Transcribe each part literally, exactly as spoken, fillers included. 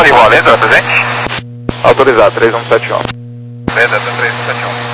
Valenta, presente? Autorizado, três um sete um. Beleza, três um sete um.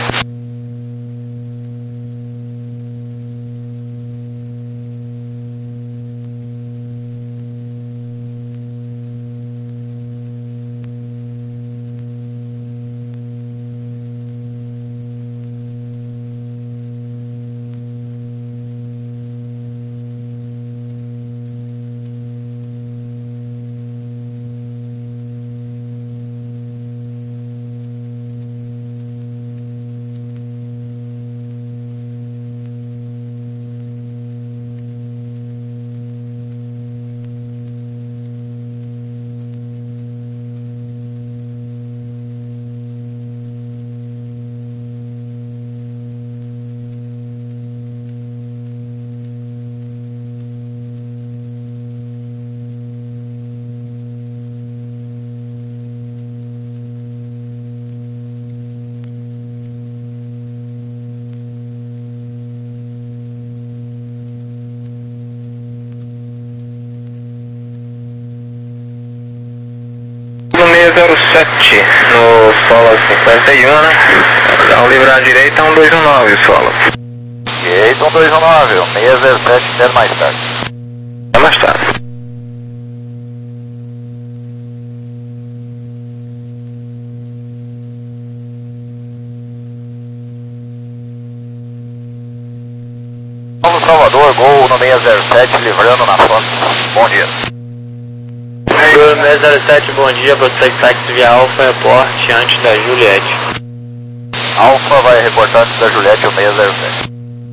zero sete no solo cinquenta e um, né? Ao livrar à direita, um dois um nove, solo. Ok, um dois um nove, seis zero sete, quer mais tarde. É mais tarde. Vamos Salvador, gol no seis zero sete, livrando na frente. Bom dia. seis zero sete, bom dia, você que táxi via Alfa, reporte antes da Juliette. Alfa vai reportar antes da Juliette o seis zero sete.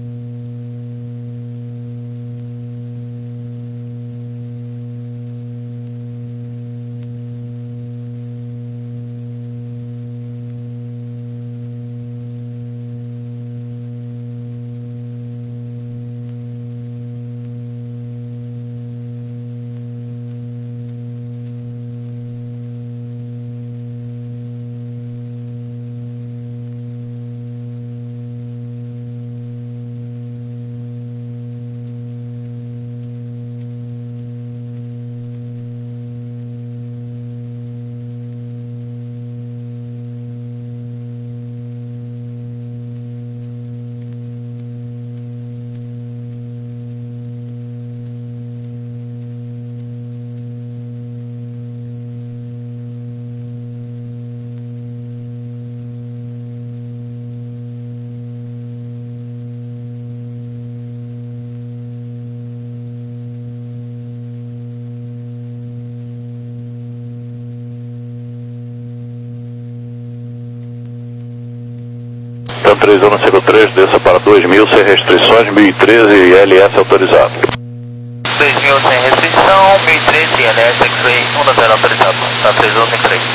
três um no ciclo três, desça para dois mil sem restrições, mil e treze e L S autorizado. dois mil sem restrição, mil e treze, L S X-Ray, um zero autorizado. Tá três um sem três.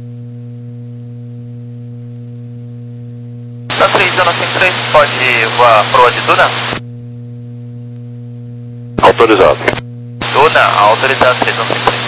Tá três um sem três, pode voar proa de Duna? Autorizado. Duna, autorizado três um sem três.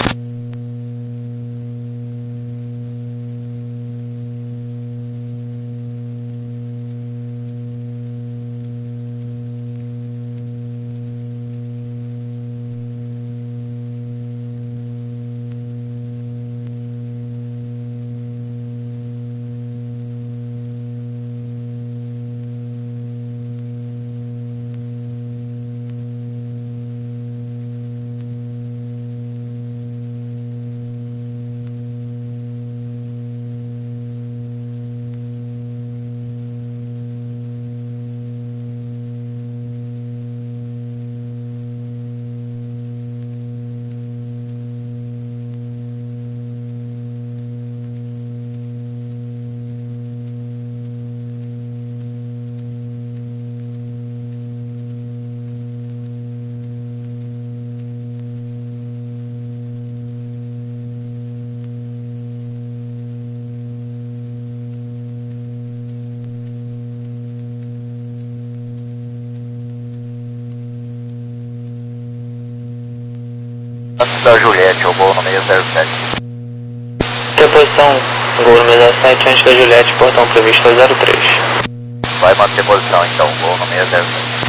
Antes da Juliette, o gol no seis zero sete. Posição, gol no seis zero sete, antes da Juliette, portão previsto zero três. Vai manter posição então, gol no seis zero sete.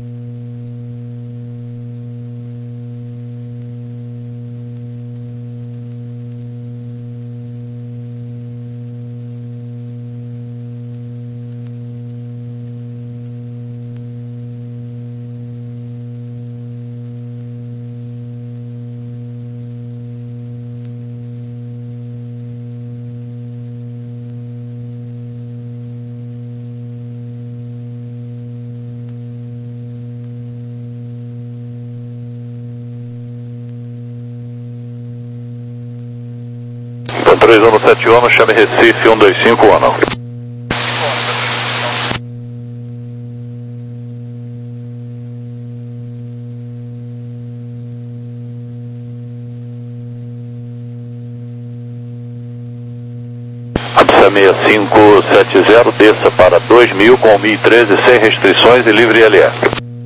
três um sete um, chame Recife um dois cinco um. Absa seis cinco sete zero, desça para dois mil com mil e treze sem restrições e livre L E.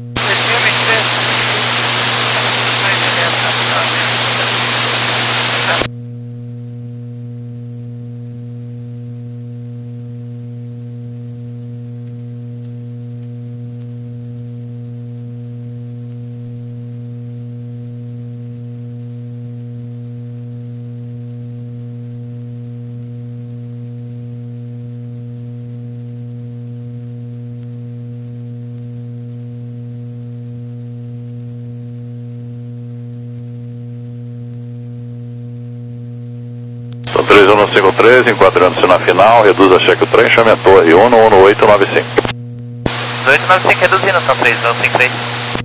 três um cinco três, enquadrando-se na final, reduz a cheque o trem, chame a torre um um oito nove cinco. oito nove cinco reduzindo, são três um cinco três.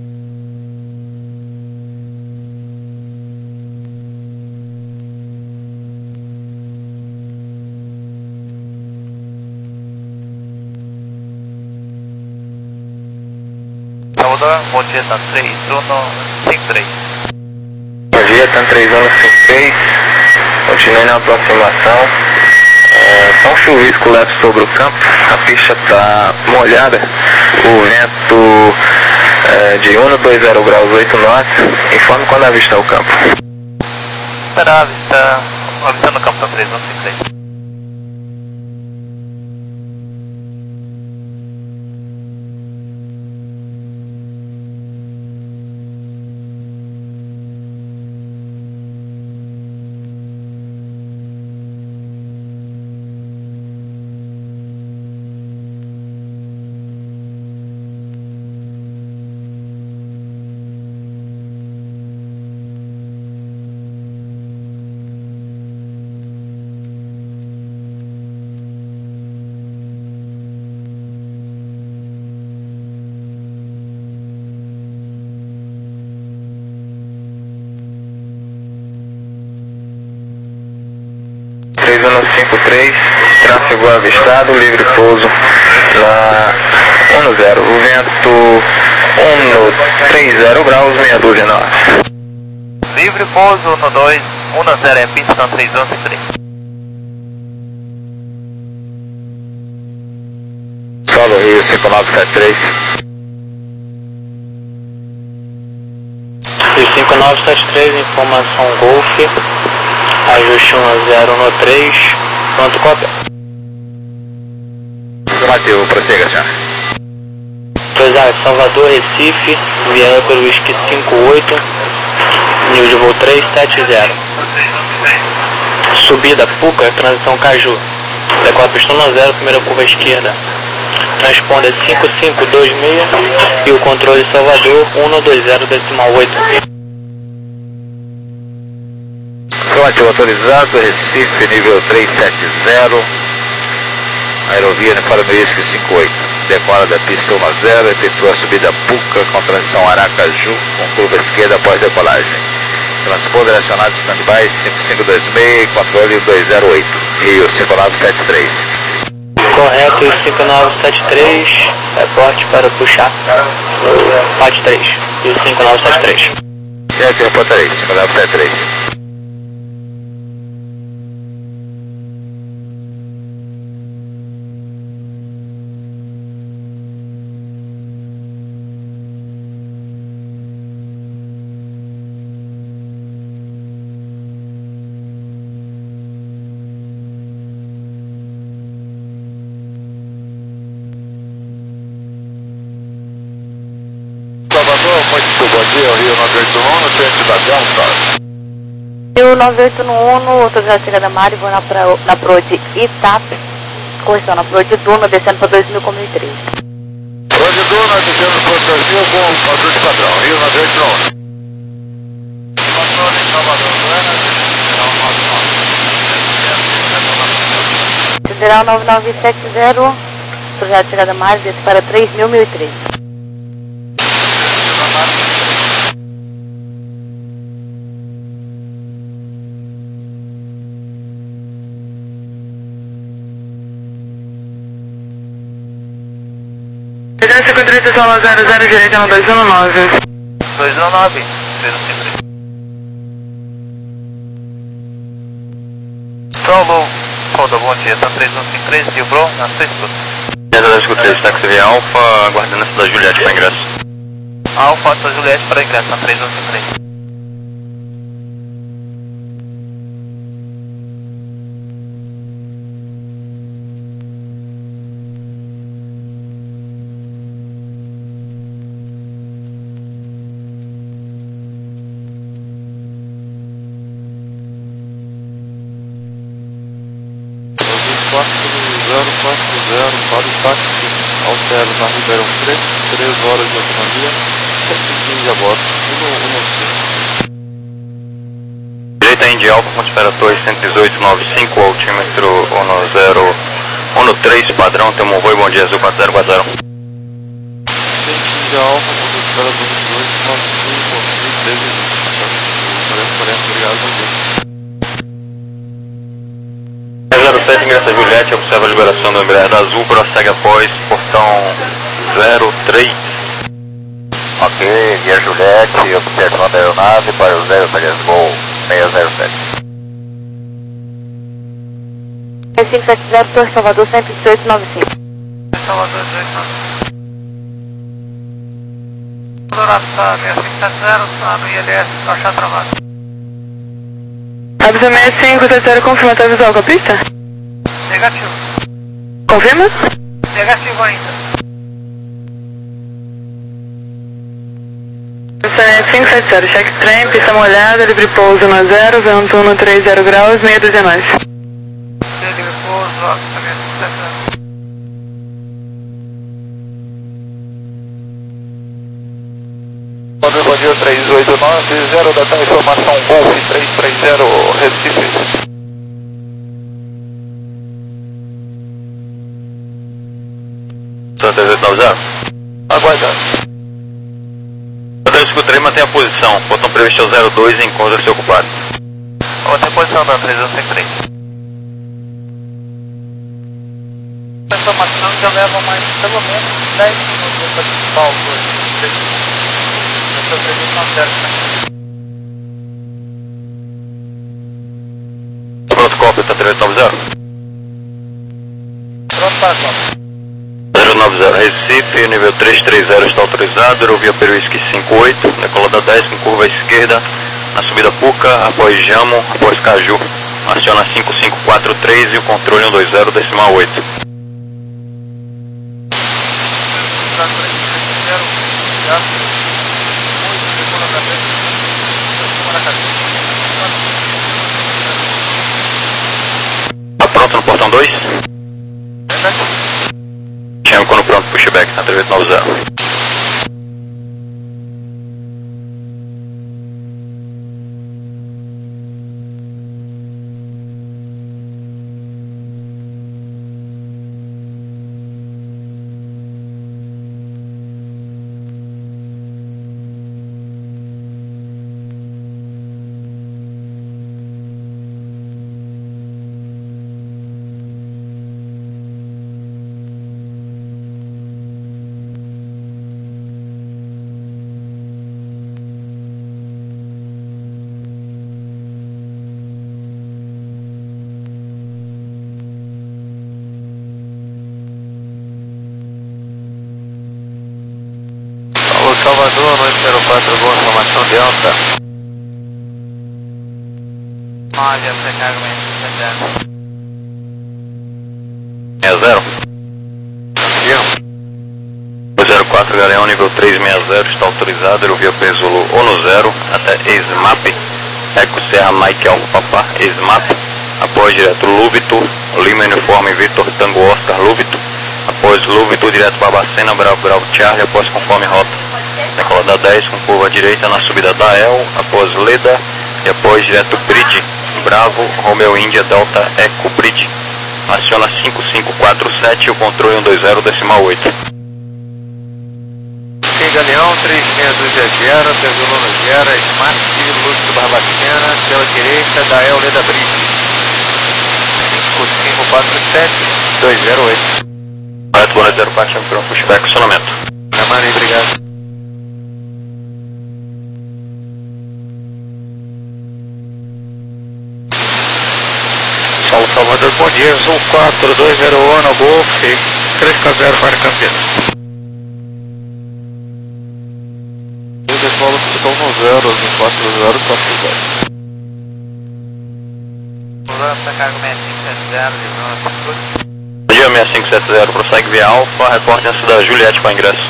Salvador, bom dia, tá três um cinco três. Bom dia, tá três um cinco três. Continue na aproximação. É, são chuvisco leve sobre o campo. A pista está molhada. O vento é, de um dois zero graus oito nós. Informe quando avistar o campo. Será avista, avistando o campo tá três um cinco três. três um cinco três, tráfego avistado, livre pouso na um zero, o vento um três zero graus, meia dúzia nós. Livre pouso um dois um zero, é pista três um cinco três. Solo Rio cinco nove sete três. Rio cinco nove sete três, informação Golf. Ajuste um zero no três, quanto cópia? Afirmativo, prossiga, senhor. dois A, Salvador, Recife, viada pelo Whisky cinco oito, nível de voo três sete zero. Subida Puca, transição Caju. Decola pistão no zero, primeira curva esquerda. Transponder cinco cinco dois seis e o controle Salvador um dois zero decimal oito. Afirmativo autorizado, Recife, nível três sete zero, aerovia uniforme Whisky cinco oito, decola da pista um zero, efetua a subida Puca com transição Aracaju, com curva esquerda após decolagem. Transponder acionado stand-by cinco cinco dois seis, controle dois zero oito, Rio cinco nove sete três. Correto, cinco nove sete três, reporte para puxar, parte três, e o cinco nove sete três. Certo, reportarei, cinco nove sete três. Muito bom dia, Rio nove oito um, no centro da Delta. Rio nove oito um, autorizado chegada da Mari, vou na, pra, na Prod Itap, correção, na Prod Duna, descendo para dois mil com mil e treze. Prod Duna, descendo para dois mil com padrão de padrão, Rio nove oito um. Federal nove nove sete zero, autorizado chegada da Mari, desce para três mil, mil e treze. Desce com utilização na zero zero direita no dois um nove. dois um nove, três um cinco três. Solo, Roda, bom dia, tá três um cinco três, Gilbron, na sexta. dez três, táxi via Alfa, aguardando essa da Juliette para ingresso. Alfa, da Juliette para ingresso, na três um cinco três. quatro zero quatro zero para o táxi Altero na Ribeirão Preto, três horas de autonomia, cento e quinze a bordo, cento e dezesseis. Direita Indy Alfa com temperatura cento e dezoito vírgula noventa e cinco, altímetro um zero um três, padrão, temos um voo, bom dia, azul quatro zero quatro zero. Indy Alfa com temperatura cento e dezoito vírgula noventa e cinco, treze vinte, quarenta quarenta, obrigado, bom dia. zero sete, ingressa Juliette, observa a liberação do Embraer da Azul, prossegue após portão zero três. Ok, via Juliette, observação da aeronave para o zero três, voo seis zero sete. seis cinco sete zero, Torre Salvador, cento e dezoito vírgula noventa e cinco. Salvador, dezoito nove cinco. Dourado, tá seis cinco sete zero, tá no I L S, caixa travado. Avisa seis cinco sete zero, confirma, tá visual com a pista? Negativo. Confirma? Negativo ainda. seis cinco sete zero, check trem, pista molhada, livre pouso na zero, vento um três zero graus, meia dúzia nós. Livre pouso, ó, seis cinco sete zero. Bom dia, três oito nove zero, data informação Golf três três zero, Recife. três oito nove zero. Aguardando. Hotel Escutrei, mantém a posição, portão previsto é o zero dois, encontra-se ocupado. Outra posição da três um cinco três. A informação já leva mais pelo menos dez minutos para participar o curso. Essa previsão certa. Pronto, cópia, tá três oito nove zero. Pronto para a zero nove zero, Recife, nível três três zero está autorizado, aerovia Peruísque cinco oito, decolada dez com curva à esquerda, na subida Puca, após Jamo, após Caju. Aciona cinco cinco quatro três e o controle um dois zero decimal oito. Tá pronto no portão dois? Chama quando pronto, pushback na três oito nove zero. Salvador, noite zero quatro, boa informação de alta. Olha, precargamento, seis zero. zero quatro, Galeão, nível três seis zero, está autorizado, aerovia Pesolo ONU zero, até ESMAP, Eco Serra Mike Alfa Papá, ESMAP, após direto Lúvito, Lima Uniforme Vitor Tango Oscar Lúvito, após Lúvito direto Barbacena, Bravo Bravo Charlie, após conforme rota. Decolada dez com curva direita na subida da El, após Leda e após direto Bridge, Bravo, Romeo Índia, Delta Eco Bridge. Aciona cinco cinco quatro sete e o controle um dois zero decimal oito. Ok, Galeão, três seis dois zero, Pesolo Zero, Smart, Lúcio Barbacena, pela direita da El Leda Bridge. cinco cinco quatro sete dois zero oito. Correto, boa noite, zero quatro, chama para um pushback, acionamento. Mari, obrigado. Saulo Salvador, bom dia, Azul quatro dois zero um, Golf, três K zero para Campinas. Eu decola pistão no zero, Azul quatro zero quatro zero. Lança cargo seis cinco sete zero, livrando a atitude. Bom dia, seis cinco sete zero, prossegue via Alfa, reporte antes da Juliette para ingresso.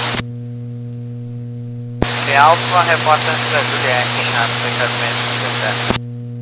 Via Alfa, reporte antes da Juliette, em Alfa, cargo seis cinco sete zero.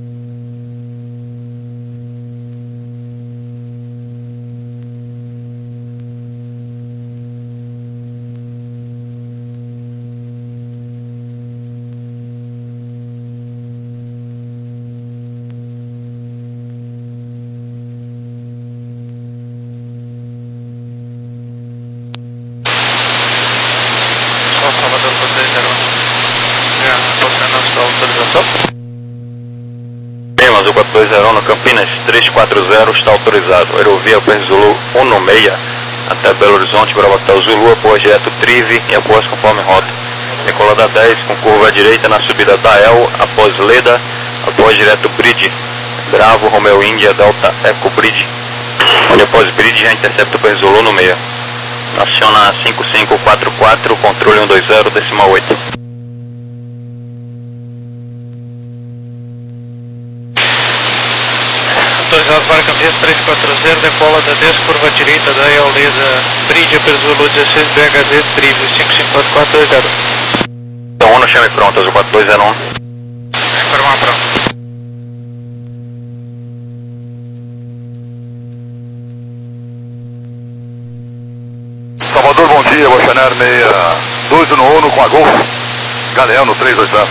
Salvador quatro zero um. Já, reportando a sua autorização. Bem, mas o quatro dois zero um no Campinas, três quatro zero está autorizado. Aerovia Perry Zulu um no seis até Belo Horizonte, Bravo Hotel Zulu, após direto Trive e após conforme rota. Decolada dez com curva à direita na subida da El, após Leda, após direto Bridge, Bravo, Romeo India, Delta Eco Bridge. Onde após Bridge já intercepta o Perry Zulu no seis. Aciona cinco cinco quatro quatro, controle um dois zero, decimal oito. Autorizado para Campinas três quatro zero, decola da dez, curva direita da Eoleda, Bridge, Perzulu dezesseis, B H Z, Trive, cinco cinco quatro quatro dois zero. Então, no chame pronto, Azul quatro dois zero um. Informar pronto. Salvador, bom dia, Bochanar seis dois um um com a Golf, Galeão no três dois zero.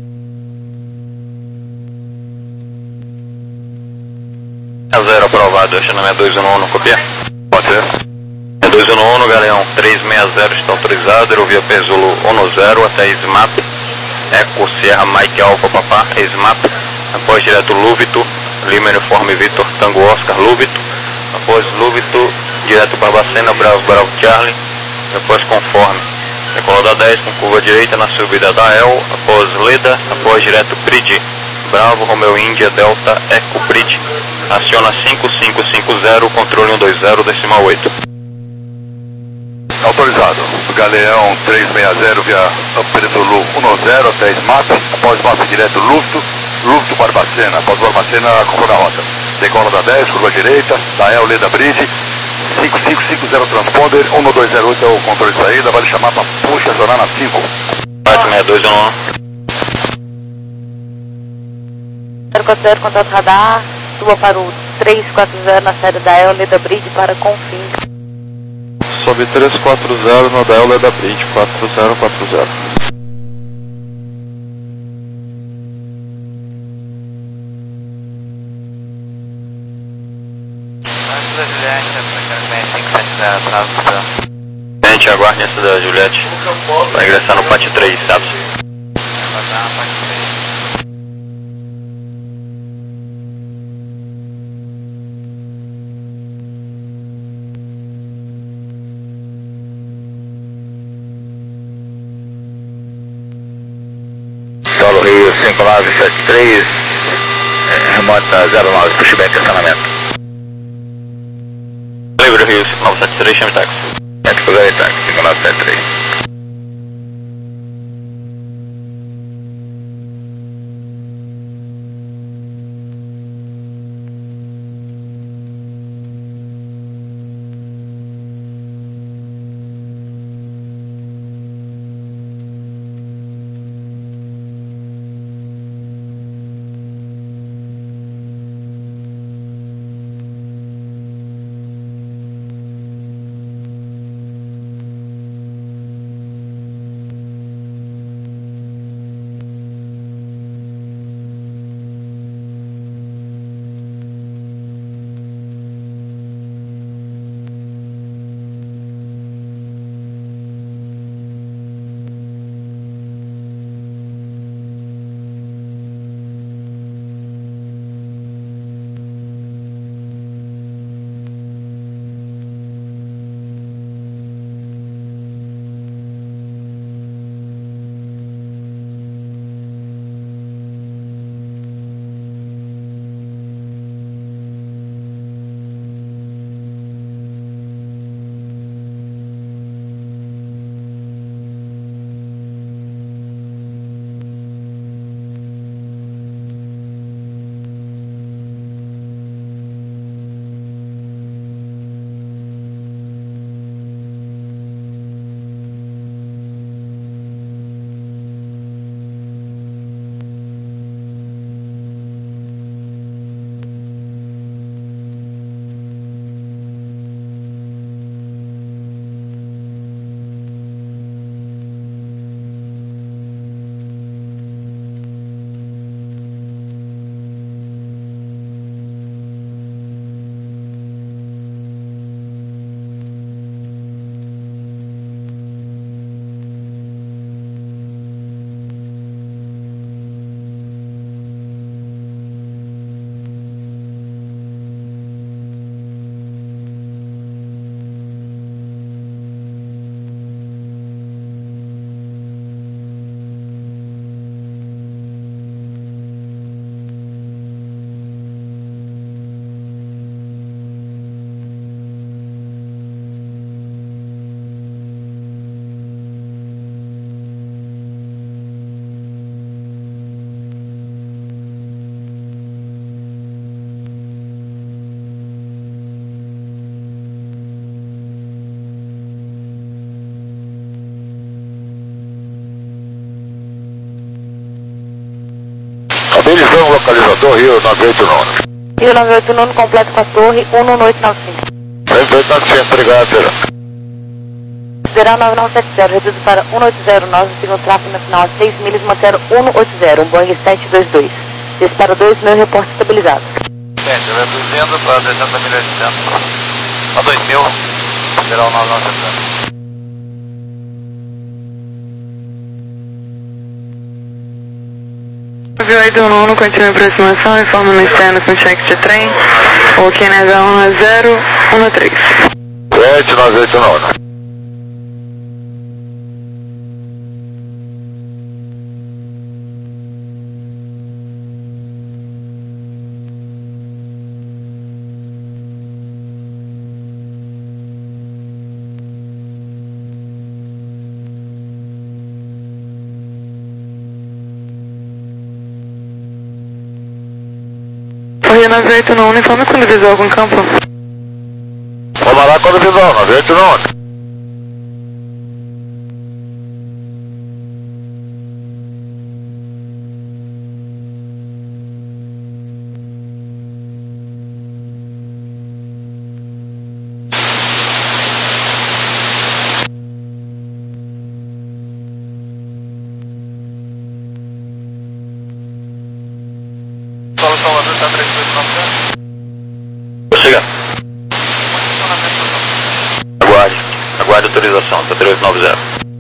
A zero aprovado, acionamento dois um um, copia? Pode ser. É dois um um, Galeão três seis zero está autorizado, Aerovia Perry Zulu um zero até SMAP, Eco Sierra Mike Alpha Papá, SMAP, após direto Lúvito, Lima Uniforme Vitor, Tango Oscar, Lúvito, após Lúvito, direto Barbacena, Bravo, Bravo Charlie, após conforme. Decolada dez com curva direita na subida da El, após Leda, após direto Bridge, Bravo, Romeo India, Delta, Eco Bridge, aciona cinco cinco cinco zero, controle um dois zero, decimal oito. Autorizado. Galeão três seis zero via Perzulu um zero até SMAP, após SMAP direto Lufto, Lufto Barbacena, após Barbacena conforme a rota. Decola da dez, curva direita, da El Leda Bridge, cinco cinco cinco zero transponder, um dois zero oito é o controle de saída, vale chamar para puxa, acionar na cinco. seis dois um um. zero quatro zero, contato radar, suba para o três quatro zero na série da El Leda Bridge para Confins. Sobe três quatro zero no Dael Leda Bridge, quatro zero quatro zero. Antes da Juliette, essa cargo seis cinco sete zero, atraso. Gente, aguarde antes da Juliette, para ingressar no Pátio três, sabe? Aguardar a parte três. Solo Rio cinco nove sete três, eh, remota zero nove, pushback estacionamento. Livre Rio cinco nove sete três, chame táxi. Metro por aí, táxi, cinco nove sete três. Confirma o localizador, Rio nove oito nove. Rio nove oito nove completo com a torre um um oito nove cinco. nove oito nove cinco, obrigado, Verão. Zero nove não sete zero, reduzo para um oito zero nove, siga o tráfego no final a seis milhas, mantendo um oito zero, um Boeing sete dois dois. Disparo dois, meu reporte estabilizado. Gente, reduzindo para sessenta milhas de centro. A dois mil, zero nove não sete zero. nove oito nove, continue a aproximação, informa no externo com check de trem, ok na H um zero um três. sete nove oito nove. Rio nove oito nove, informe quando visual com campo. Vamos lá quando visual, nove oito nove. Solo Salvador está três dois nove zero. Vou chegar. Aguarde. Aguarde autorização, tá três nove zero.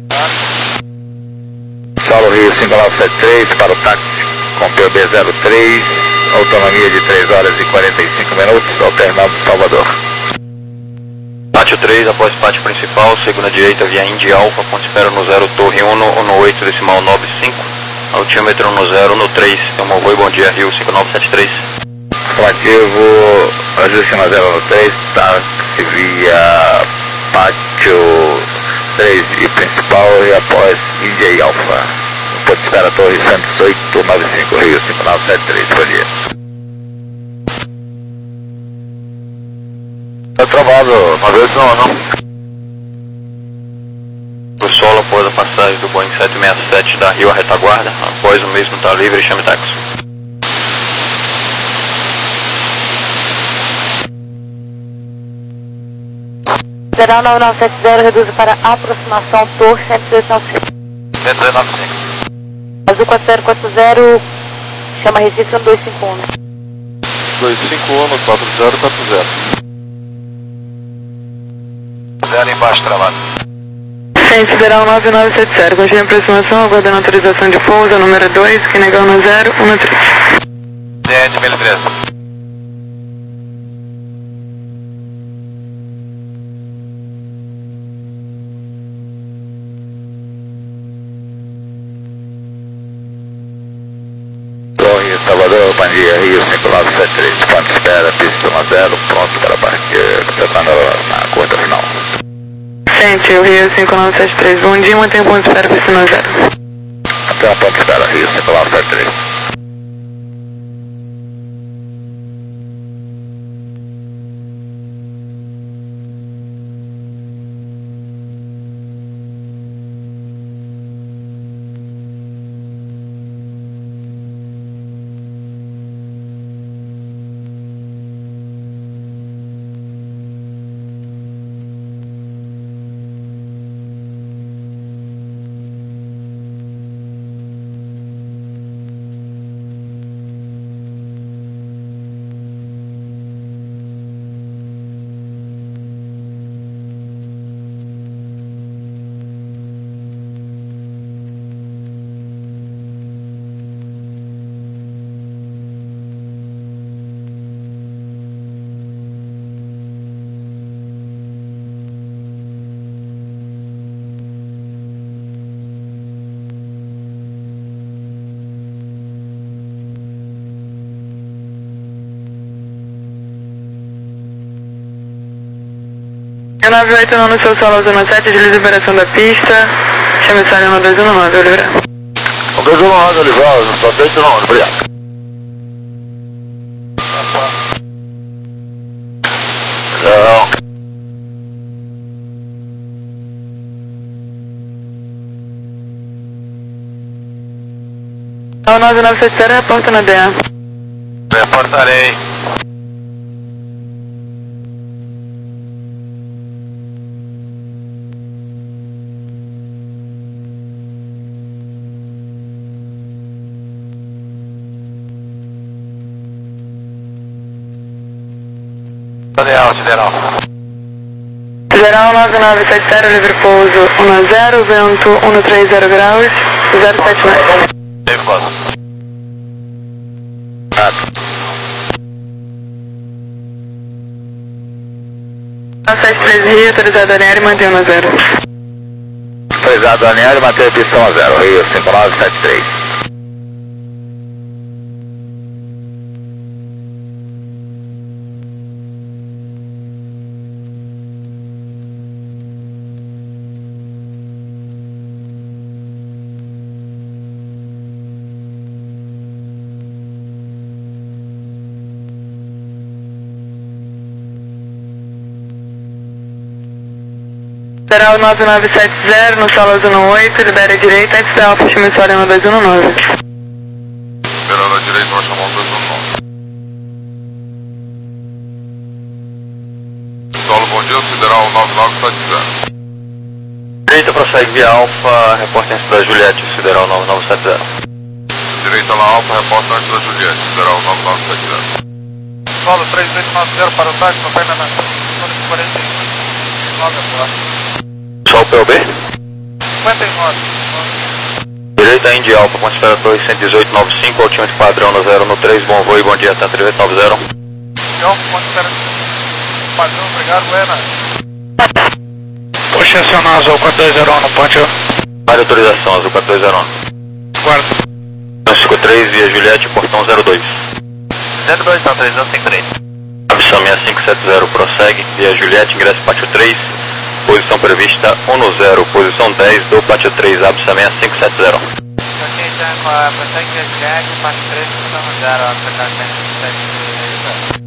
Saulo Rio cinco nove sete três para o táxi com P B zero três, autonomia de três horas e quarenta e cinco minutos, alternando Salvador. Pátio três, após pátio principal, segunda direita via Indy Alfa, ponto espera no zero, torre um, um oito decimal nove cinco, altímetro no zero, no três, tomou voo e bom dia, Rio cinco nove sete três. Informativo, ajuste na zero três, táxi via pátio três e principal e após Indy Alfa. Ponto espera torre Santos oito nove cinco, Rio cinco nove sete três, bom dia. Tá travado, nove oito nove. O solo após a passagem do Boeing sete seis sete da Rio à retaguarda, após o mesmo está livre, chame táxi. Zero nove não sete zero, reduzo para aproximação torre sete dois nove cinco. sete dois nove cinco. Azul quatro zero quatro zero, chama Recife um dois cinco um. dois cinco um, quatro zero quatro zero. Zero embaixo travado. Ciência Federal nove nove sete zero, continue a aproximação, aguardando autorização de pouso, número dois, que nega um zero um três. Ciente mil e treze. Torre Salvador, bom dia, Rio cinco nove sete três, ponto espera, pista um zero, pronto para partir, tentando na curta final. Ciente, o Rio cinco nove sete três, bom dia, mantém o ponto de espera, pista um zero. Até a ponto espera, Rio cinco nove sete três. nove oito nove no seu solo zona sete, de liberação da pista, chame o Sálio no dois um nove, Oliveira. O dois um nove, Oliveira, só dois um nove, obrigado. Não. nove nove sete zero, reporta na D A. Reportarei. Sideral, sideral. Sideral nove nove sete zero, livre pouso um zero, vento cento e trinta graus, zero sete nove. Teve quase. sete três Rio, autorizado Anieri, mantém um zero. Autorizado Anieri, mantém a pista um zero, Rio cinco nove sete três. Sideral nove nove sete zero, no solo zona oito, libera a direita, X D Alfa, chama história no dois um nove. Liberar a direita, vai chamar o dois um nove. Solo, bom dia, Sideral nove nove sete zero. Direita prossegue via Alfa, reporta antes da Juliette, Sideral nove nove sete zero. Direita na Alfa, reporta antes da Juliette, Sideral nove nove sete zero. Solo três oito nove zero para o táxi, não vai na quarenta e nove agora. Só o P O B? cinquenta e nove. Direita Indy Alfa, com espera Torre cento e dezoito nove cinco, altímetro padrão no zero no três, bom voo e bom dia, até trinta e oito noventa. Alfa, com espera padrão, obrigado, Lena. Puxa acionar azul quatro dois zero um no ponte. Área de autorização, azul quatro dois zero um. Guarda. cinco três, via Juliette, portão zero dois. zero dois, não, três cinco três. Avissão seis cinco sete zero, prossegue, via Juliette, ingresso pátio três. Posição prevista um zero, posição dez do pátio três, Absa seis cinco sete zero. Ok, então, prossegue via Juliette, pátio três, posição zero, Absa seis cinco sete zero.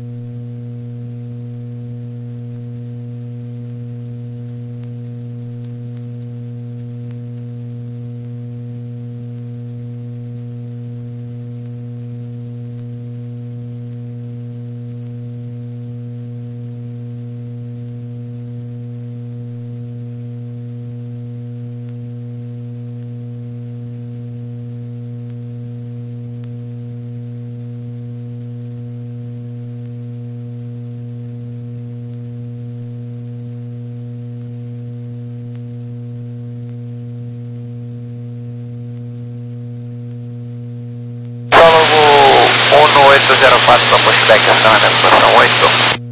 oito zero quatro para pushback, ação na posição oito.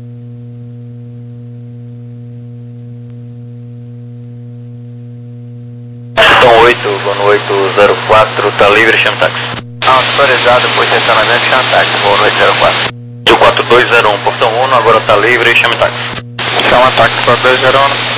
Posição oito, voo no oito zero quatro, tá livre, chama táxi. Autorizado, posicionamento, chama táxi, voo no oito zero quatro. Do quatro dois zero um, portão um, agora tá livre, chama táxi. Chama táxi quatro dois zero um.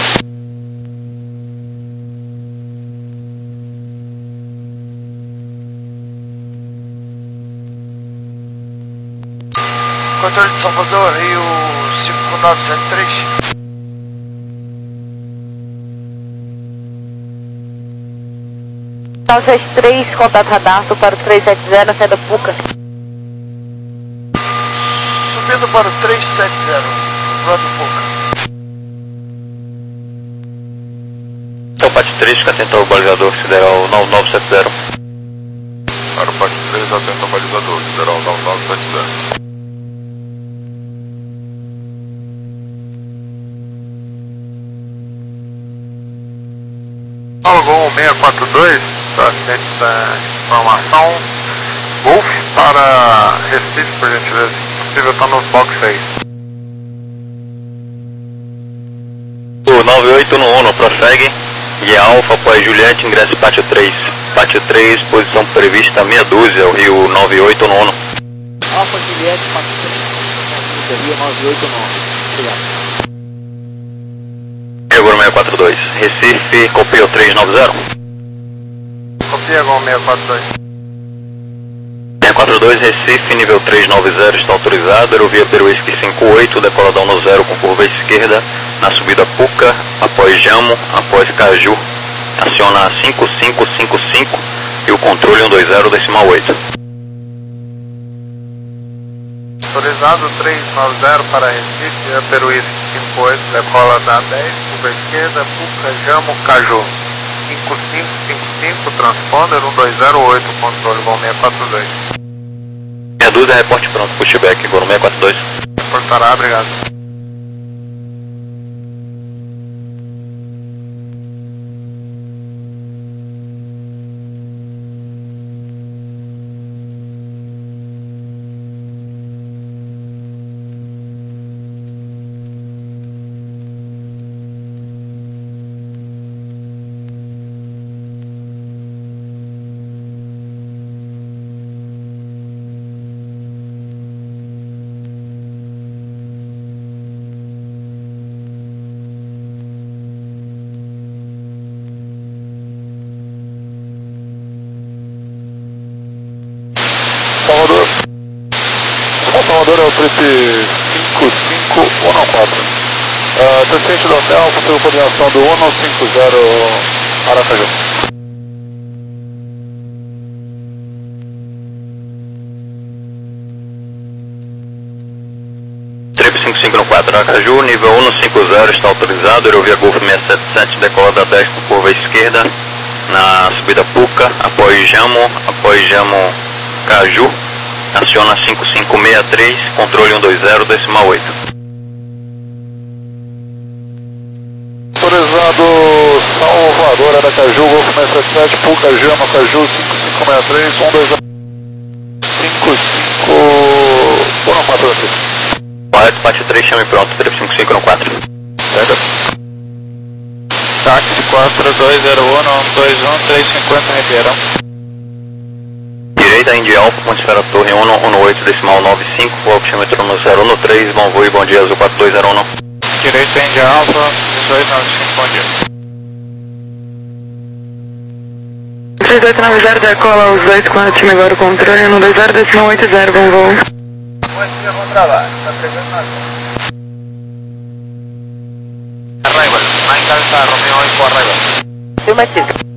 Controle de Salvador, Rio cinco nove sete três. nove sete três, contato radar, para o três sete zero, na saída Puca. Subindo para o três sete zero, controlado Puca. Então, pátio três, fica atento ao balizador, Sideral nove nove sete zero. Para o pátio três, atento ao balizador, Sideral nove nove sete zero. Algon seis quatro dois, está ciente da informação. Golf para Recife, por gentileza. Se possível, está no box aí. O nove oito no Uno, prossegue. Guia Alfa, após Juliette, ingresso pátio três. Pátio três, posição prevista meia dúzia, o Rio nove oito no Uno. Alfa Juliette, pátio três. Rio nove oito nove. Obrigado. Agora seis quatro dois, Recife, copia o três nove zero. Copia Algon seis quatro dois. seis quatro dois, Recife, nível três nove zero, está autorizado. Aerovia Peruísque cinco oito, decoladão no zero com curva esquerda, na subida Puca, após Jamo, após Caju. Aciona cinco cinco cinco cinco e o controle um dois zero decimal oito. autorizado, três nove zero para Recife, Upper Whisky cinco oito, decola da dez, curva esquerda, Puca, Jamo, Caju. cinco cinco cinco cinco, transponder um dois zero oito, controle Gol seis quatro dois. Minha dúvida é reporte pronto, pushback, Gol seis quatro dois. Reportará, obrigado. Salvador. Salvador é o trip cinco cinco um quatro. Uh, Transferente do hotel, possível coordenação do um cinco zero Aracaju. Trip cinco cinco um quatro, Aracaju, nível um cinco zero, está autorizado, aerovia Golf seis sete sete, decola da dez com curva esquerda, na subida Puca, apoio Jamo, apoio Jamo Caju, aciona cinco cinco seis três, controle um dois zero, decimal oito. Autorizado Salvador, Aracaju, Golf seis sete sete, Puca, Jamo, Caju, cinco cinco seis três, um dois zero, cinco cinco um quatro aqui. Correto, parte três, chame pronto, trip cinco cinco um quatro. Pega. Táxi quatro dois zero um, dois um três cinco zero, Ribeirão. Direita, Indy Alfa, ponte esfera Torre um um oito, decimal nove cinco, altímetro no zero um três, bom voo e bom dia, Azul quatro dois zero um. Direita, Indy Alfa, dois nove cinco, bom dia. três oito nove zero, decola os dois com a time agora o controle, um dois zero, decimal oito zero, bom voo. Bom dia, vamos pra lá, tá pegando nada. Arrival, nine Delta, Romeo oito, arrival. Afirmativo.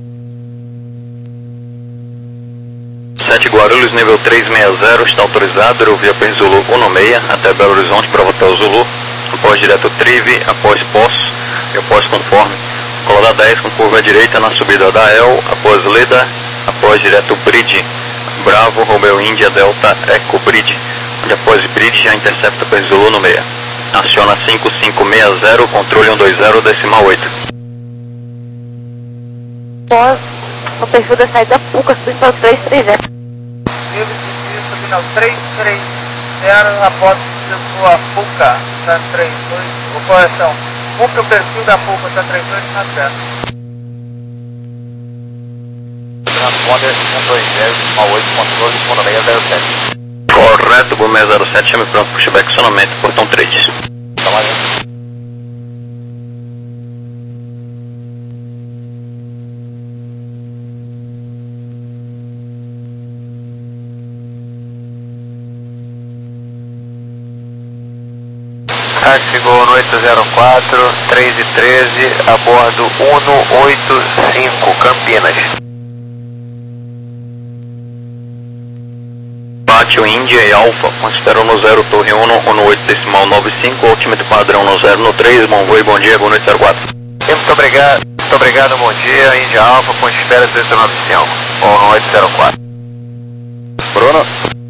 sete Guarulhos, nível três seis zero, está autorizado, aerovia P Zulu um seis, até Belo Horizonte, para Hotel Zulu, após direto Trive, após Poço e após conforme. Cola da dez com curva direita na subida da El, após Leda, após direto Bridge, Bravo, Romeo Índia, Delta, Eco Bridge, onde após Bridge já intercepta P Zulu no seis. Aciona cinco cinco seis zero, controle um dois zero, decimal oito. Pós, o perfil da saída Puca, subindo para o três três zero. Livre de pista, final três três zero, após a Puca, tá três dois, ou correção, Puca, o perfil da Puca, tá três dois, tá certo. Transponder um dois zero, decimal oito, controle um seis zero sete. Correto, Gol seis zero sete, chame pronto, pushback, acionamento, portão três. Tá lá, Táxi Gol oito zero quatro, três e treze, a bordo um oito cinco, Campinas. Pátio Índia e Alfa, considero no zero, Torre um um oito, decimal nove cinco, altímetro padrão no zero no três, bom voo e bom dia, boa noite zero quatro. Muito obrigado, muito obrigado, bom dia, Índia Alfa, ponte espera zero nove cinco, um oito zero quatro. Bruno.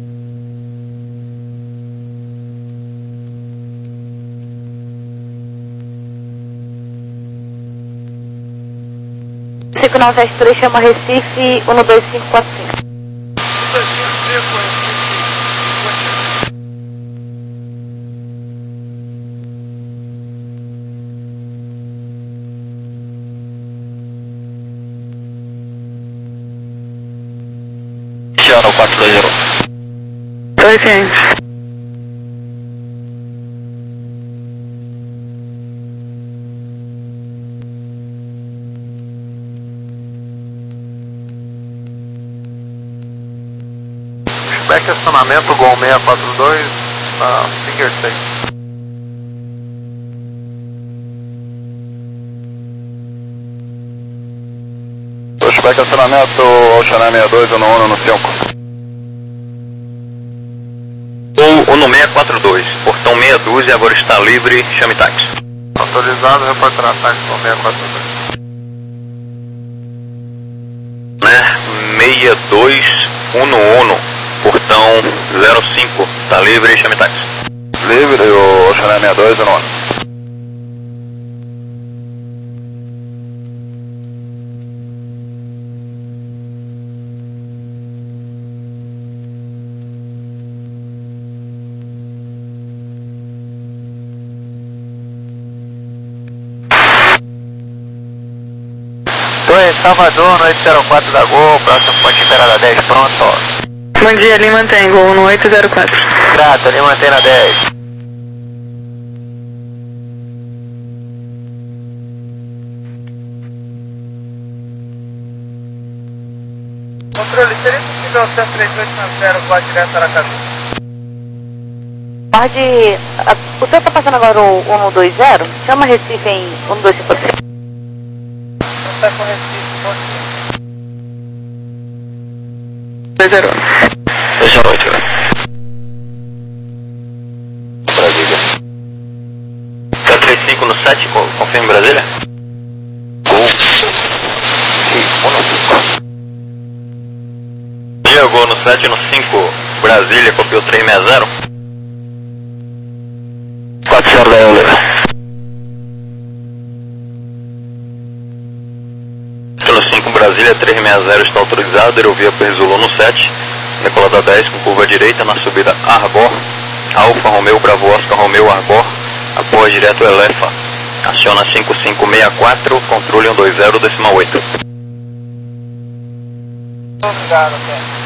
cinco nove sete três, chama Recife, um dois cinco quatro cinco. Channel quatro dois zero. Oi, ciente. Back acionamento, Gol seis quatro dois, na Finger seis. Pushback acionamento, Oceaná sessenta e dois, um um no cinco. um um seis quatro dois, portão meia dúzia, agora está livre, chame táxi. Autorizado, reportar ataque com seis quatro dois. Né, seis dois um um, portão zero cinco, está livre, chame táxi. Livre, o Oceané sessenta e dois um um. Salvador, noite zero quatro da Gol, próximo ponte Imperada dez, pronto. Bom dia, Lima tem Gol no oito zero quatro. Grato, Lima tem na dez. Controle, seria possível o cento e trinta e oito na zero, voar direto Aracaju? Pode... a- O senhor está passando agora o um dois zero? Chama Recife em um dois cinco seis. Não está com Recife, bom dia. dois zero. dois zero oito. Brasília. zero três cinco no sete, co- confirma em Brasília? Gol. Sim, um cinco. Dia, Gol no sete no cinco, Brasília, copiou três seis zero. quatro zero da Euler. No cinco, Brasília, três seis zero está autorizado, aerovia Perzulu no sete, decolada dez com curva direita na subida Arbor, Alfa Romeo Bravo Oscar Romeo Arbor, apoio direto Elefa, aciona cinco cinco seis quatro, controle um dois zero, decimal oito. Obrigado, até.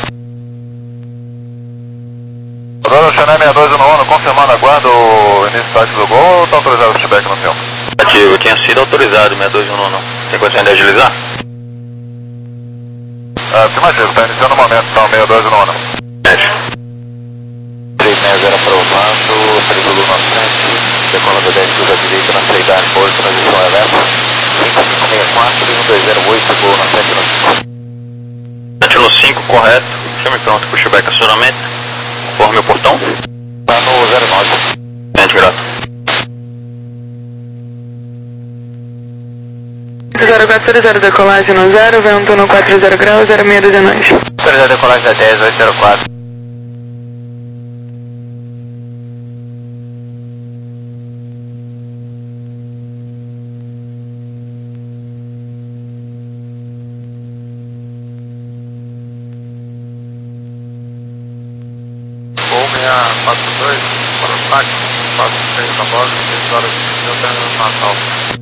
Rodando Oceané sessenta e dois um um, confirmando aguardo o início do táxi do Gol ou está autorizado o feedback no filme? Ativo, tinha sido autorizado, sessenta e dois um um, não. Tem condição de agilizar? Ah, afirmativo, está iniciando o momento, então, sessenta e dois um um. três seis zero aprovado, Perzulu no sete, decolada dez, curva direita na saída Arbor, transição Elefa, cinco cinco seis quatro, um dois zero oito, Gol no sete no cinco. sete no cinco, correto, filme pronto para o feedback acionamento, conforme o portão. Tá no zero nove. Gente, grato. zero quatro zero, decolagem no zero, vento no quatro zero graus, zero seis dezenove. Autorizado decolagem da dez, oito zero quatro. Gol seis quatro dois, para o táxi, quatro três da bola, seis horas de eu tenho no Natal.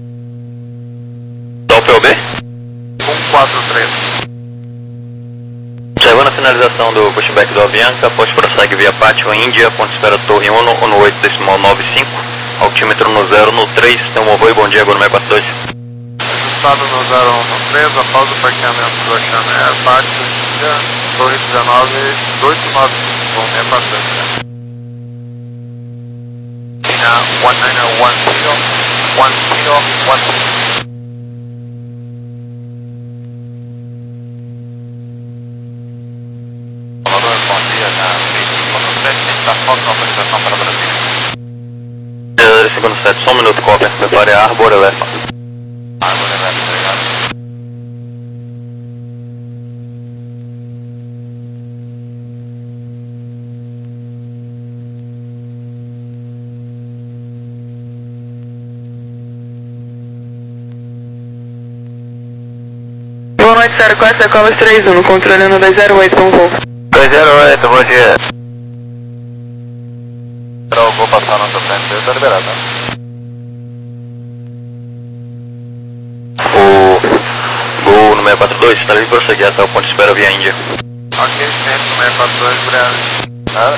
Dá o P O B? um quatro três. Observando a finalização do pushback do Avianca, após prossegue via Pátio, Índia, ponto de espera Torre um, um no oito, decimal nove cinco, altímetro no zero, no três, tem um voo, bom dia, agora no seis quatro dois. Ajustado no zero um no três, após o parqueamento do Oceané, Pátio, Índia, Torre dezenove, oito nove cinco, com seis quatro dois. China, one nine one zero, one zero, one zero. Salvador, bom dia, na vinte e sete, a gente está falta de autorização para Brasília. zero cinco sete, só um minuto, cópia, prepare a Arbor Elefa. Arbor Elefa, obrigado. Gol no oito zero quatro, decola três um, controle no dois zero oito, com voo. dois zero oito, bom dia. Eu vou passar na sua frente, está liberado, né? O Gol no seis quatro dois, está livre para prosseguir até o ponto de espera via Índia. Ok, centro seis quatro dois, breve. Nada.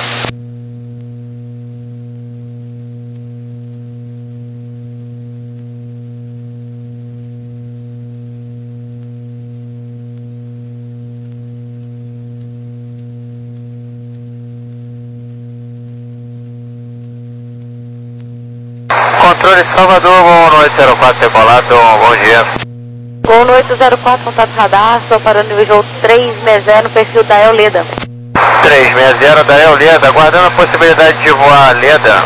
Controle Salvador, Gol no oito zero quatro, decolado, bom dia. Gol no oito zero quatro, contato radar, estou parando no nível três seis zero no perfil da Euleda. três seis zero da El Leda, aguardando a possibilidade de voar Leda.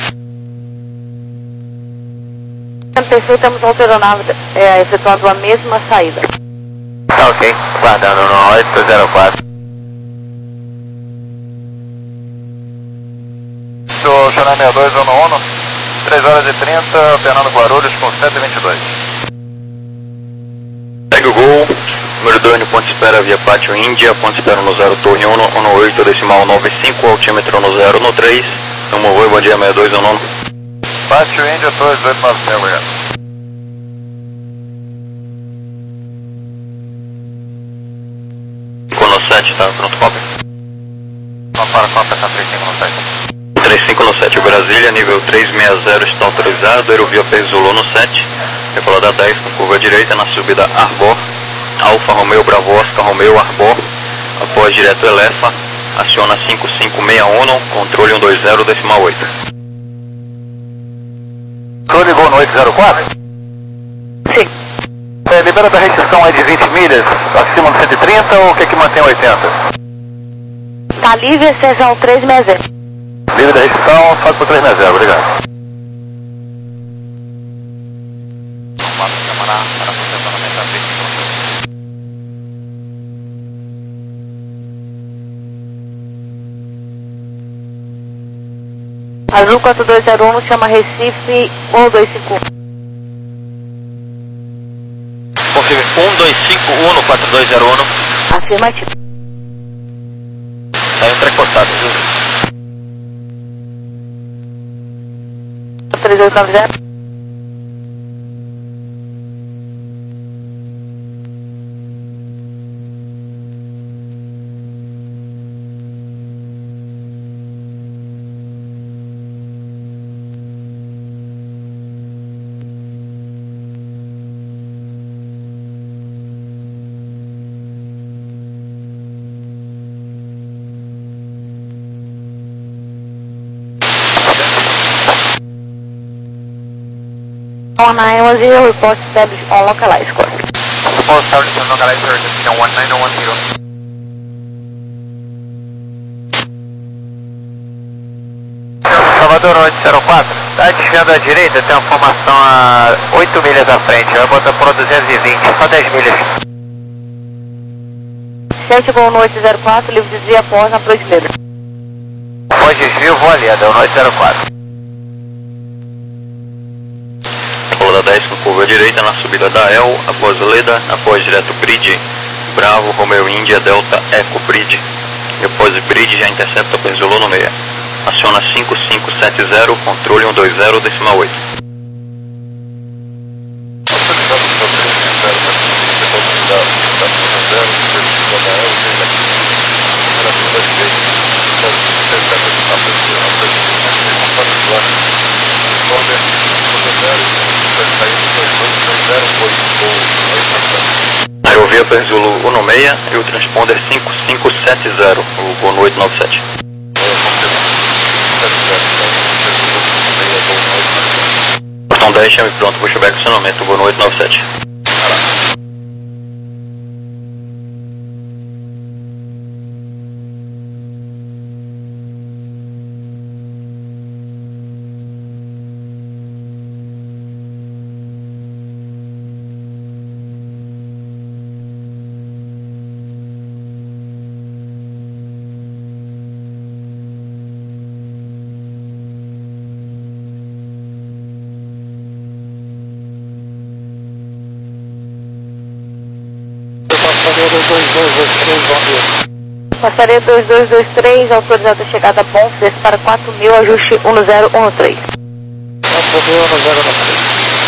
Perfeito, estamos na outra aeronave é, efetuando a mesma saída. Tá ok, aguardando no oito zero quatro. Sou Xaná sessenta e dois, Ono Ono, três horas e trinta, Fernando Guarulhos com cento e vinte e dois. Segue o gol, número dois no ponto de espera via pátio Índia, ponto de espera no zero, torre um, no oito, decimal nove cinco, altímetro no zero, no três, Tamo oi, bom dia, sessenta e dois, Ono Ono. Pátio Índia, dois oito nove zero, obrigado. No sete, tá? Pronto, cópia. Não para, cópia, tá três cinco no sete. três cinco no sete, Brasília, nível três seis zero está autorizado, aerovia Pesolou no sete, decolada dez com curva direita na subida Arbor, Alfa Romeo Bravo Oscar Romeo Arbor, após direto Elefa, aciona cinco cinco seis um, controle cento e vinte, decimal oito. O senhor ligou no oito zero quatro? Sim. É, libera da restrição aí de vinte milhas, acima do cento e trinta ou quer que mantenha oitenta? Tá livre, exceção três seis zero. Livre da restrição, só por três seis zero, obrigado. Azul quatro dois zero um, chama Recife um dois cinco um. Confirme um dois cinco um no quatro dois zero um. Afirmativo. Saiu entrecostado, viu? três oito nove zero. On nine one zero, report established on localized course. Report established on localized course, on one nine one zero. Salvador oito zero quatro, tá desviando à direita, tem uma formação a oito milhas à frente, vai botar por duzentos e vinte, só dez milhas. sete gol no oito zero quatro, livre de desvio após na proximidade. Após desvio, voa Leda, no oito zero quatro. Colada dez com curva direita na subida da El, após Leda, após direto Bridge, Bravo, Romeo Índia, Delta, Eco Bridge, depois Bridge já intercepta Pesolou no meia. Aciona cinco cinco sete zero, controle cento e vinte, decimal oito. Aerovia Pesolou um seis e o transponder cinco cinco sete zero, o voo no oito nove sete. Portão dez, chame pronto, pushback acionamento, voo no oito nove sete. Passaria dois dois dois três, autorizada a chegada bom, desce para quatro mil, ajuste um zero um três. quatro mil, um zero um três.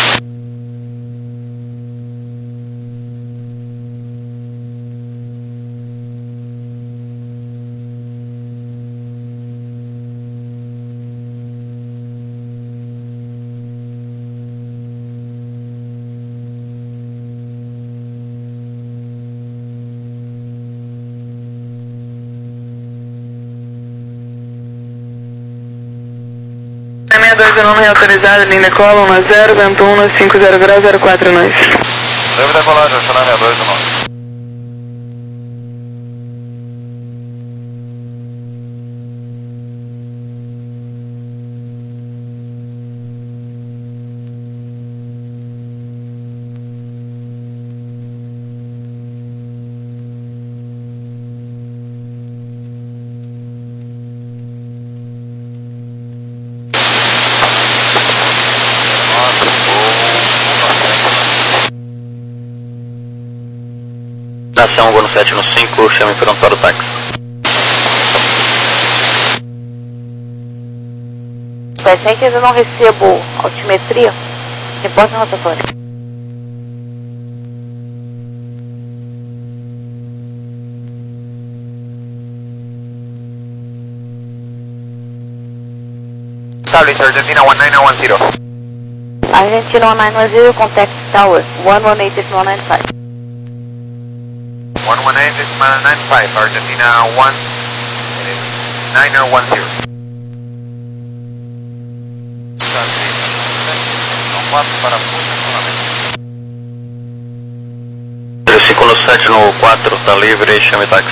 sessenta e dois é nome reautorizado, linha cola um zero, vento um, cinco zero graus, zero quatro nós. Deve decolar, já sessenta e dois o nome. Estação Gol no sete no cinco, chame pronto para o táxi. Paciente, ainda não recebo altimetria. Reporte na rotatória. Establish Argentina one nine one zero. Argentina one nine one zero, contact tower one one eight decimal nine five. one one eight decimal nine five, Argentina one nine one zero. Para cinco no sete no quatro, tá livre, chame táxi.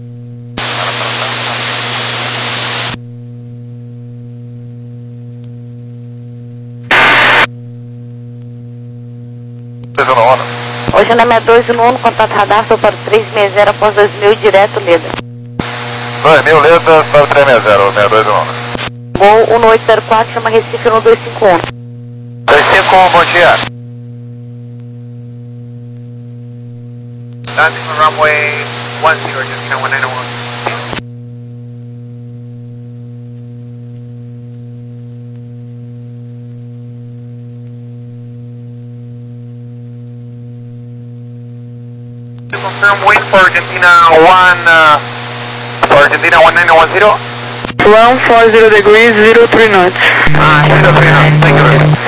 Hoje na sessenta e dois no um, contato radar, sou para o trezentos e sessenta após dois mil, direto Leda. dois mil Leda para o trezentos e sessenta, sessenta e dois no um. Gol um oito zero quatro, chama Recife um dois cinco um. dois cinco um, bom dia. Landing on runway one zero, Argentina one nine one. To confirm, wait for Argentina one, uh, for Argentina one nine one zero. one forty degrees, zero three knots. Ah, zero three knots, thank you very much.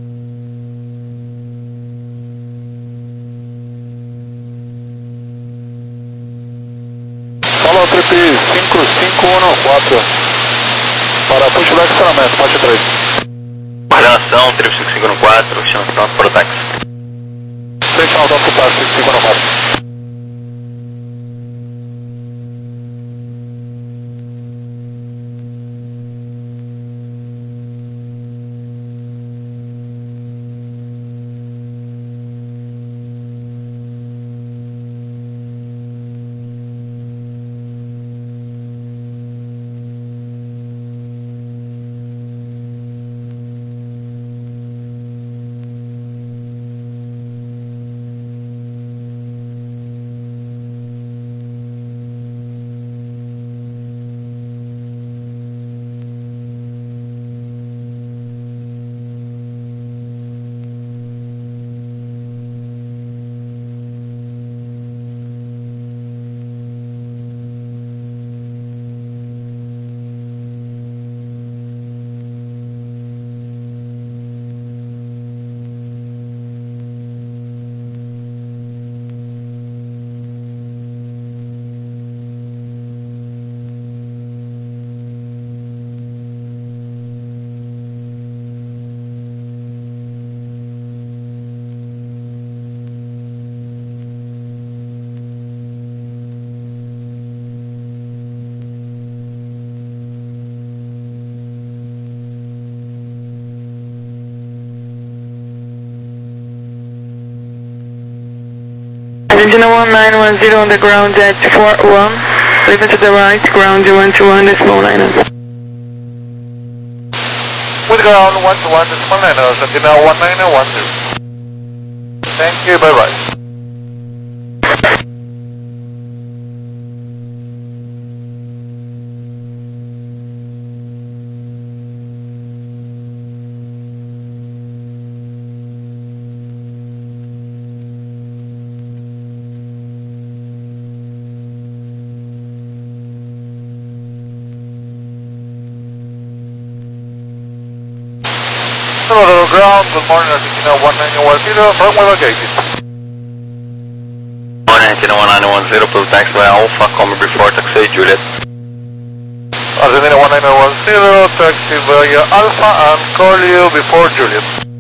Fala Trip cinco cinco um quatro para pushback estacionamento, faixa três. Coordenação, Trip cinco cinco um quatro, chame pronto para o táxi. Frente ao nosso táxi cinco cinco um quatro. Argentina one nine one zero on the ground at four one, leaving to the right, ground one two one decimal nine. With ground one two one decimal nine, Argentina one nine one zero. Thank you, bye bye. Hello, ground, good morning, Argentina one nine one zero, runway located. Morning, Argentina one nine one zero, pelo taxi by Alpha, come before taxi Juliet. Argentina one nine one zero, taxi via Alpha and call you before Juliet.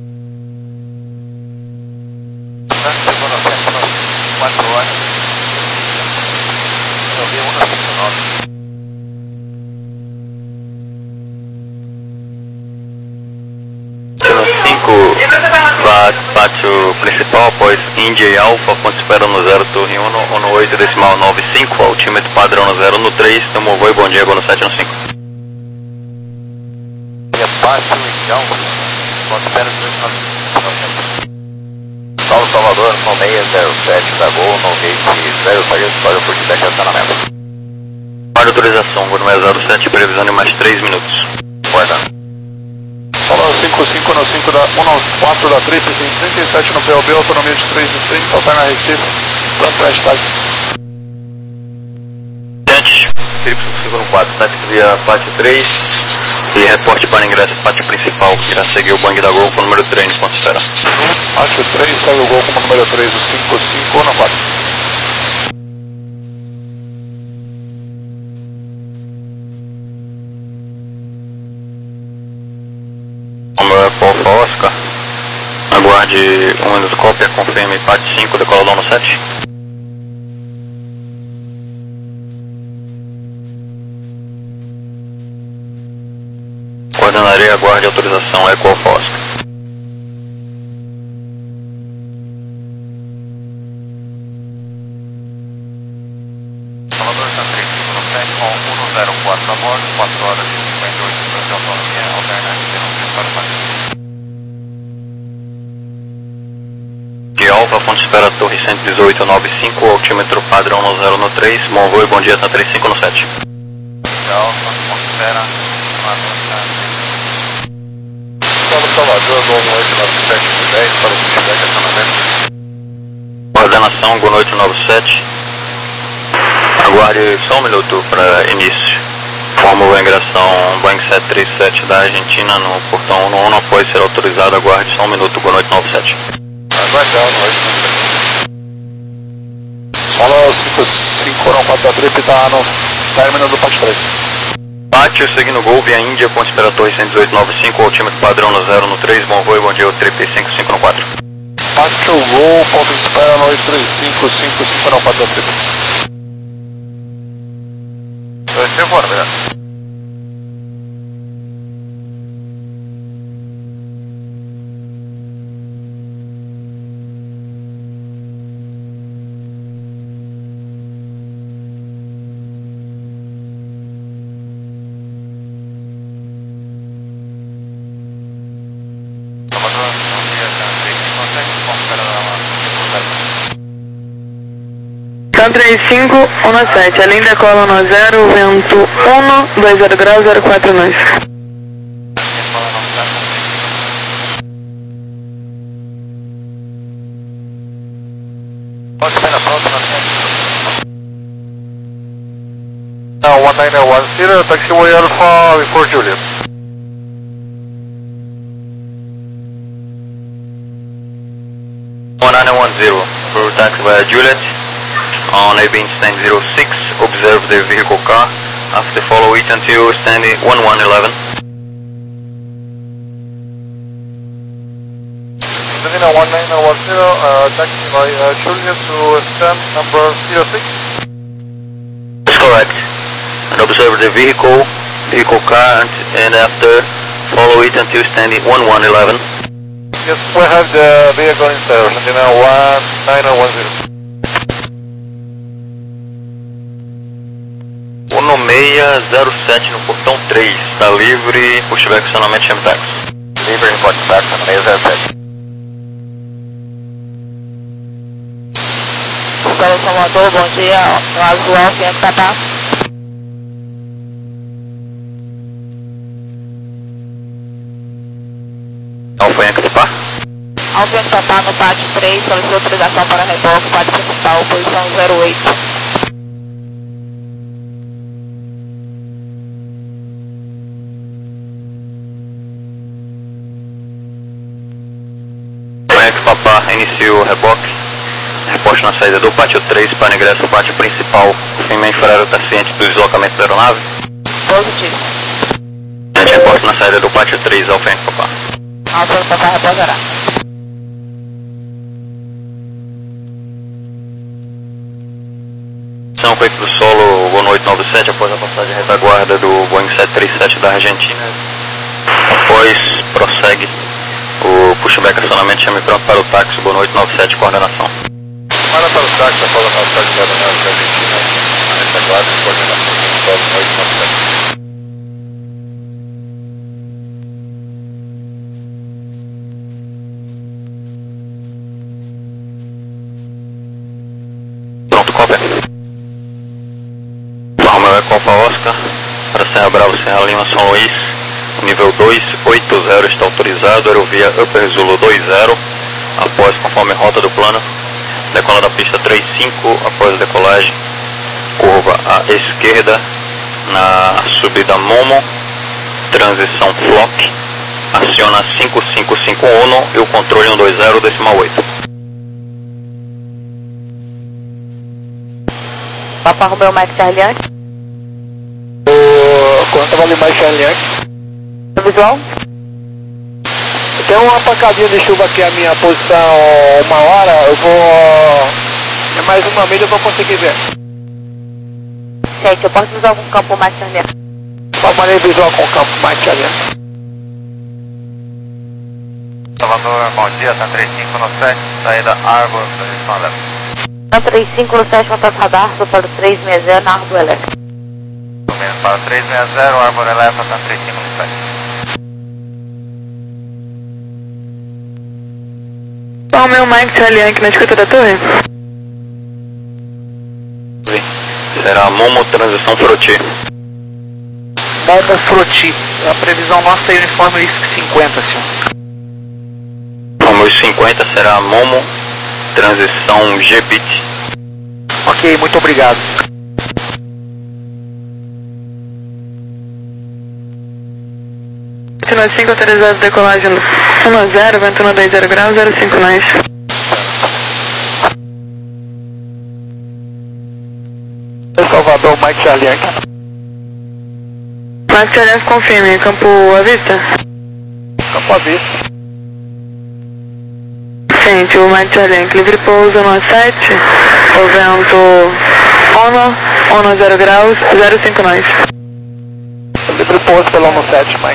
Pátio principal após India e Alpha, ponto espera no zero, torre um, no oito decimal nove cinco, altímetro padrão no zero, no três, tamo voo e bom dia, no sete no cinco. Pátio e Alpha, ponto espera no zero, Salvador, no seis zero sete da Gol, no gate zero, paguei história por feedback de acionamento. Para autorização, Gol número zero sete, previsão de mais três minutos. Guarda. Salvador cinco cinco no cinco da um quatro da Trip, tem trinta e sete no P O B, autonomia de três e trinta, alterna Recife, pronto para estágio. Antes, Trip cinco no quatro, táxi via pátio três e reporte para ingresso pátio principal, que irá seguir o bang da Gol com o número três no ponto de espera. Pátio três, segue o Gol como número três, o cinco cinco no quatro. Número Alfa Oscar, aguarde um endoscópio, confirme pátio cinco, decolador no sete. Coordenaria, aguarde autorização, Eco Alfa Oscar. Salvador está três cinco no sete com um zero quatro a bordo, quatro horas e cinquenta e oito minutos de autonomia, alterna Recife para o pátio. De Alfa, ponto de espera Torre cento e dezoito nove cinco, altímetro padrão no zero no três, bom voo e bom dia, tá três cinco no sete. De Alfa, ponto de espera, Salvador, Gol oito nove sete dez para o feedback de acionamento. Coordenação, Gol oito nove sete. Aguarde só um minuto para início. Fórmula ingressão Boeing sete três sete da Argentina no portão um um um, após ser autorizado, aguarde só um minuto, Gol oito nove sete. Aguardar, noite. Solo cinco cinco no quatro da Trip, está no término do pátio três. Pátio seguindo Gol via Índia, ponto de espera Torre cento e dezoito nove cinco, altímetro padrão no zero no três, bom voo e bom dia, o Trip cinco cinco no quatro. Pátio Gol, ponto de espera no oito três cinco, cinco cinco no quatro da Trip. dois cinco, bora, beleza. Então três cinco um no sete, a linha decola no zero, vento um, dois zero graus, zero quatro nós. Pode sair na pronta, na frente. Now one nine one zero, taxiway Alpha before Juliet. one nine one zero, for taxi via Juliet. On A B in stand zero six, observe the vehicle car. After follow it until standing one one eleven. Argentina one nine one zero, uh, taxi by uh, Juliet to stand number zero six. That's correct. And observe the vehicle, vehicle car, and, and after follow it until standing one one eleven. Yes, we have the vehicle inside, Argentina one nine one zero. um seis zero sete no portão três, está livre, pushback acionamento Chemtax. Livre, report back no seis zero sete. Galo Salvador, bom dia, Azul Alfa, Papá. Alfa Yankee Papá. Alfa Papá no pátio três, solicitou autorização para reboque, pátio principal, posição zero oito. Papá iniciou o reboque, reporte na saída do pátio três para ingresso ao pátio principal. O firme infraero está ciente do deslocamento da aeronave? Positivo. A gente reporte na saída do pátio três, Alfa Yankee Papá. Alfa Yankee Papá repousará. São Coico do Solo, Gol oito nove sete, após a passagem retaguarda do Boeing sete três sete da Argentina. Após, prossegue o pushback acionamento, chame pronto para o táxi, Gol oito nove sete, coordenação. Para para o táxi após a passagem da aeronave da Argentina, a retaguarda e coordenação do Gol oito nove sete. Serra Lima São Luís, nível dois oito zero está autorizado, aerovia Upper Zulu dois zero, após conforme rota do plano, decola da pista três cinco, após decolagem, curva à esquerda, na subida Momo, transição Flock, aciona cinco cinco cinco um e o controle cento e vinte decimal oito. Papa Romeo Mike Charlie Yankee. Quanto vale mais Charlie Yankee? Visual? Tem uma pancadinha de chuva aqui a minha posição, uma hora, eu vou... É mais uma milha, eu vou conseguir ver. Gente, eu posso usar algum campo Mike Charlie Yankee? Qual maneira visual com o campo Mike Charlie Yankee? Salvador, bom dia, tá três cinco no sete, saída Arbor, posição leve. Tá três cinco no sete, contato radar, sou para o três seis zero na Arbor Elétrica. Para três seis zero, Arbor Elétrica, tá três cinco no sete. Qual o meu Mike Charlie Yankee na escuta da torre? Será Momo, transição Froti. Momo Froti. A previsão nossa é uniforme I S C cinquenta, senhor. Romeo cinquenta será Momo, transição G-Bit. Ok, muito obrigado. Continua cinco autorizado, decolagem um zero, vento no dois zero graus, zero cinco nós. Salvador, Mike Charlie Yankee. Mike Charlie Yankee, confirme, campo à vista? Campo à vista. Gente, o Mike Charlie Yankee, livre pouso no sete, o vento um, um zero graus, zero cinco nós. Livre pouso pelo um sete, Mike.